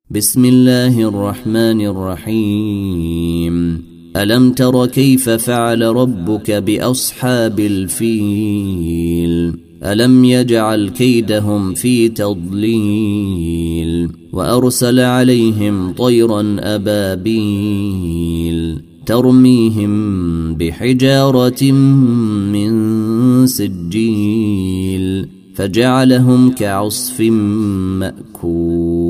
بسم الله الرحمن الرحيم. ألم تر كيف فعل ربك بأصحاب الفيل ألم يجعل كيدهم في تضليل وأرسل عليهم طيرا أبابيل ترميهم بحجارة من سجيل فجعلهم كعصف مأكول.